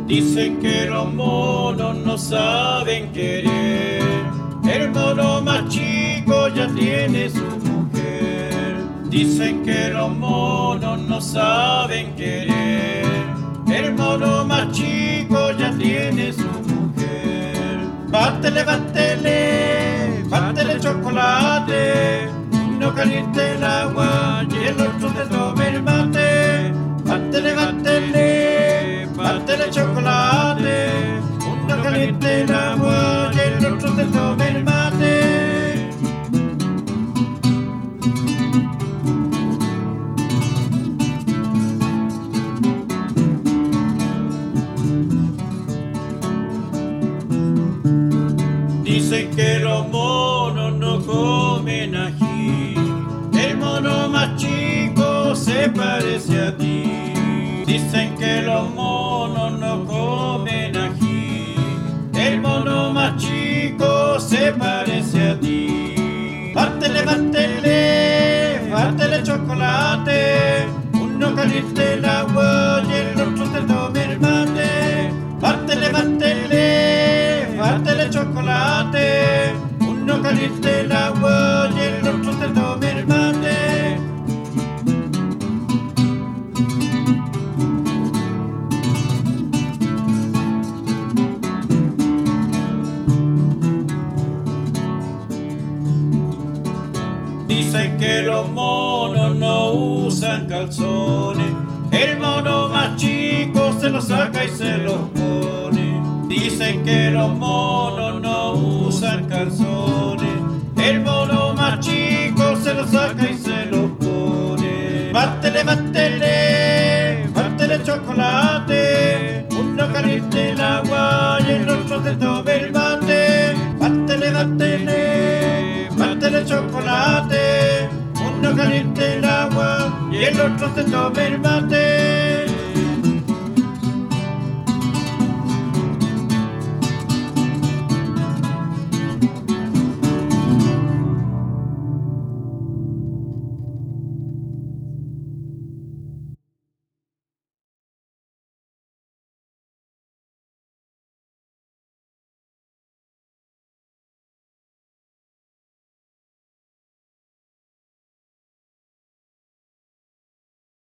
Dicen que los monos no saben querer. El mono más chico ya tiene su mujer. Dicen que los monos no saben querer. El mono más chico ya tiene su mujer. Bátele, bátele, bátele chocolate. Uno caliente el agua y el otro te tome el mate. Bátele, bátele, bátele chocolate. Uno caliente el agua y el otro te tome el mate. Dicen que los monos no comen ají. El mono más chico se parece a ti. Dicen que los monos no comen ají. El mono más chico se parece a ti. Bátele, bátele, bátele chocolate. Uno caliente el agua y el otro te tome el mate. Bátele, bátele, bátele chocolate. Uno caliente el agua y el otro te tome el mate. Dicen que los monos no usan calzones. El mono más chico se los saca y se los pone. Dicen que los monos no usan calzones. El mono más chico se los saca y se los pone. Bátele, bátele, bátele chocolate. Uno caliente el agua y el otro te tome el mate. Bátele, bátele, bátele chocolate. Uno caliente el agua y el otro te tome el mate.